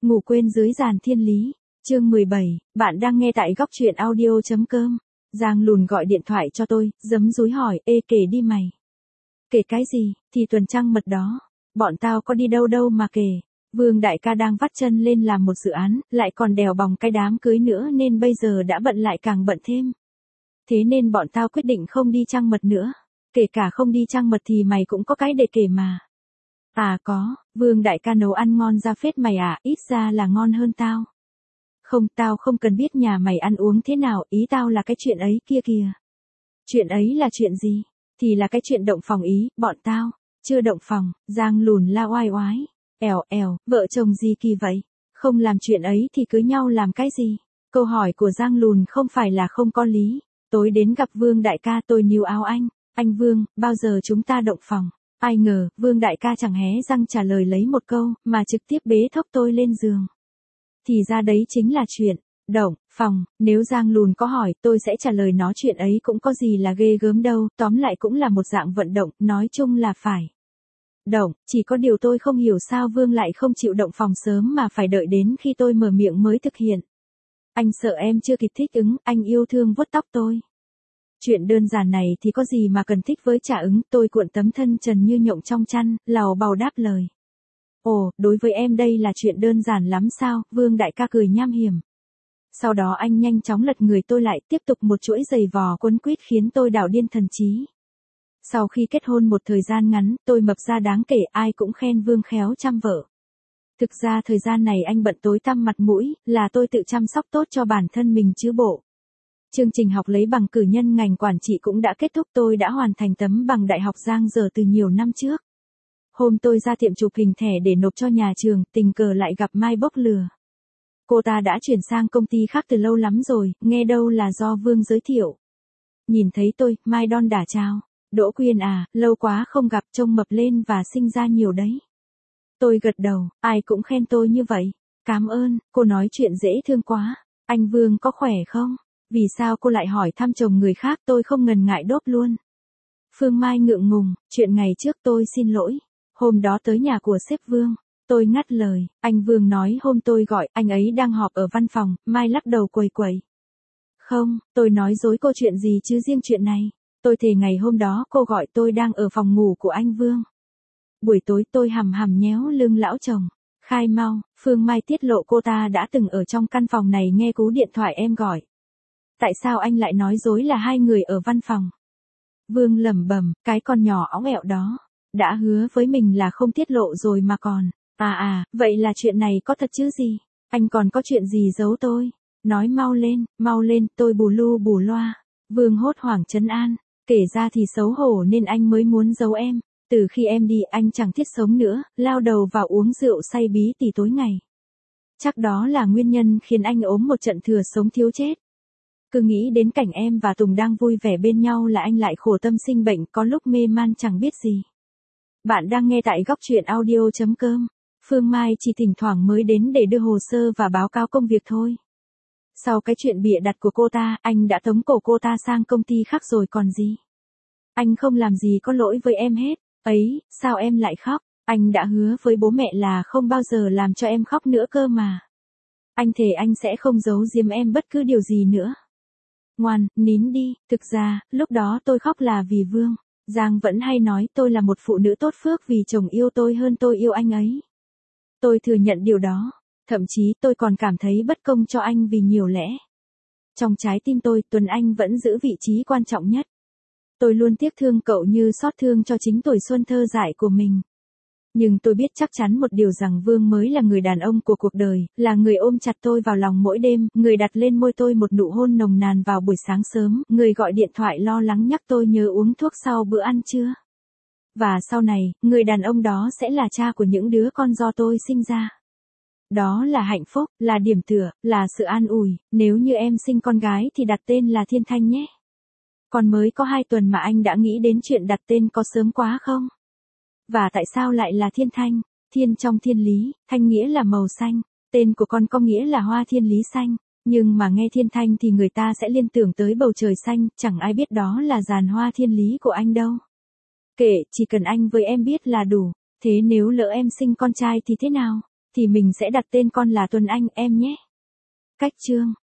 Ngủ quên dưới giàn thiên lý, chương 17, bạn đang nghe tại góc truyện audio.com. Giang Lùn gọi điện thoại cho tôi, giấm dúi hỏi, ê kể đi mày. Kể cái gì, thì tuần trăng mật đó. Bọn tao có đi đâu đâu mà kể. Vương đại ca đang vắt chân lên làm một dự án, lại còn đèo bòng cái đám cưới nữa nên bây giờ đã bận lại càng bận thêm. Thế nên bọn tao quyết định không đi trăng mật nữa. Kể cả không đi trăng mật thì mày cũng có cái để kể mà. À có, Vương đại ca nấu ăn ngon ra phết mày à, ít ra là ngon hơn tao. Không, tao không cần biết nhà mày ăn uống thế nào, ý tao là cái chuyện ấy kia kìa. Chuyện ấy là chuyện gì? Thì là cái chuyện động phòng ý, bọn tao, chưa động phòng, Giang Lùn la oai oái. Èo, vợ chồng gì kỳ vậy? Không làm chuyện ấy thì cưới nhau làm cái gì? Câu hỏi của Giang Lùn không phải là không có lý. Tối đến gặp Vương đại ca tôi níu áo anh Vương, bao giờ chúng ta động phòng? Ai ngờ, Vương đại ca chẳng hé răng trả lời lấy một câu, mà trực tiếp bế thốc tôi lên giường. Thì ra đấy chính là chuyện động phòng, nếu Giang Lùn có hỏi tôi sẽ trả lời nó chuyện ấy cũng có gì là ghê gớm đâu, tóm lại cũng là một dạng vận động, nói chung là phải động, chỉ có điều tôi không hiểu sao Vương lại không chịu động phòng sớm mà phải đợi đến khi tôi mở miệng mới thực hiện. Anh sợ em chưa kịp thích ứng, anh yêu thương vuốt tóc tôi. Chuyện đơn giản này thì có gì mà cần thích với trả ứng, tôi cuộn tấm thân trần như nhộng trong chăn, lào bào đáp lời. Ồ, đối với em đây là chuyện đơn giản lắm sao, Vương đại ca cười nham hiểm. Sau đó anh nhanh chóng lật người tôi lại, tiếp tục một chuỗi giày vò quấn quýt khiến tôi đảo điên thần trí. Sau khi kết hôn một thời gian ngắn, tôi mập ra đáng kể, ai cũng khen Vương khéo chăm vợ. Thực ra thời gian này anh bận tối tăm mặt mũi, là tôi tự chăm sóc tốt cho bản thân mình chứ bộ. Chương trình học lấy bằng cử nhân ngành quản trị cũng đã kết thúc, tôi đã hoàn thành tấm bằng đại học Giang Dở từ nhiều năm trước. Hôm tôi ra tiệm chụp hình thẻ để nộp cho nhà trường, tình cờ lại gặp Mai bốc lừa. Cô ta đã chuyển sang công ty khác từ lâu lắm rồi, nghe đâu là do Vương giới thiệu. Nhìn thấy tôi, Mai đon đả chào. Đỗ Quyên à, lâu quá không gặp, trông mập lên và sinh ra nhiều đấy. Tôi gật đầu, ai cũng khen tôi như vậy. Cảm ơn, cô nói chuyện dễ thương quá. Anh Vương có khỏe không? Vì sao cô lại hỏi thăm chồng người khác, tôi không ngần ngại đốt luôn. Phương Mai ngượng ngùng, chuyện ngày trước tôi xin lỗi. Hôm đó tới nhà của sếp Vương, tôi ngắt lời, anh Vương nói hôm tôi gọi, anh ấy đang họp ở văn phòng, Mai lắc đầu quầy quầy. Không, tôi nói dối cô chuyện gì chứ riêng chuyện này, tôi thề ngày hôm đó cô gọi tôi đang ở phòng ngủ của anh Vương. Buổi tối tôi hầm nhéo lưng lão chồng, khai mau, Phương Mai tiết lộ cô ta đã từng ở trong căn phòng này nghe cú điện thoại em gọi. Tại sao anh lại nói dối là hai người ở văn phòng? Vương lẩm bẩm, cái con nhỏ óng ẹo đó. Đã hứa với mình là không tiết lộ rồi mà còn. Vậy là chuyện này có thật chứ gì? Anh còn có chuyện gì giấu tôi? Nói mau lên, tôi bù lu bù loa. Vương hốt hoảng trấn an. Kể ra thì xấu hổ nên anh mới muốn giấu em. Từ khi em đi anh chẳng thiết sống nữa, lao đầu vào uống rượu say bí tỉ tối ngày. Chắc đó là nguyên nhân khiến anh ốm một trận thừa sống thiếu chết. Cứ nghĩ đến cảnh em và Tùng đang vui vẻ bên nhau là anh lại khổ tâm sinh bệnh, có lúc mê man chẳng biết gì. Bạn đang nghe tại góc truyện audio.com. Phương Mai chỉ thỉnh thoảng mới đến để đưa hồ sơ và báo cáo công việc thôi. Sau cái chuyện bịa đặt của cô ta, anh đã tống cổ cô ta sang công ty khác rồi còn gì. Anh không làm gì có lỗi với em hết. Ấy, sao em lại khóc? Anh đã hứa với bố mẹ là không bao giờ làm cho em khóc nữa cơ mà. Anh thề anh sẽ không giấu giếm em bất cứ điều gì nữa. Ngoan, nín đi, thực ra, lúc đó tôi khóc là vì Vương. Giang vẫn hay nói tôi là một phụ nữ tốt phước vì chồng yêu tôi hơn tôi yêu anh ấy. Tôi thừa nhận điều đó. Thậm chí tôi còn cảm thấy bất công cho anh vì nhiều lẽ. Trong trái tim tôi, Tuấn Anh vẫn giữ vị trí quan trọng nhất. Tôi luôn tiếc thương cậu như xót thương cho chính tuổi xuân thơ dại của mình. Nhưng tôi biết chắc chắn một điều rằng Vương mới là người đàn ông của cuộc đời, là người ôm chặt tôi vào lòng mỗi đêm, người đặt lên môi tôi một nụ hôn nồng nàn vào buổi sáng sớm, người gọi điện thoại lo lắng nhắc tôi nhớ uống thuốc sau bữa ăn trưa. Và sau này, người đàn ông đó sẽ là cha của những đứa con do tôi sinh ra. Đó là hạnh phúc, là điểm tựa, là sự an ủi, nếu như em sinh con gái thì đặt tên là Thiên Thanh nhé. Còn mới có 2 tuần mà anh đã nghĩ đến chuyện đặt tên có sớm quá không? Và tại sao lại là Thiên Thanh? Thiên trong thiên lý, thanh nghĩa là màu xanh, tên của con có nghĩa là hoa thiên lý xanh, nhưng mà nghe Thiên Thanh thì người ta sẽ liên tưởng tới bầu trời xanh, chẳng ai biết đó là giàn hoa thiên lý của anh đâu. Kệ, chỉ cần anh với em biết là đủ, thế nếu lỡ em sinh con trai thì thế nào? thì mình sẽ đặt tên con là Tuấn Anh em nhé. Cách chương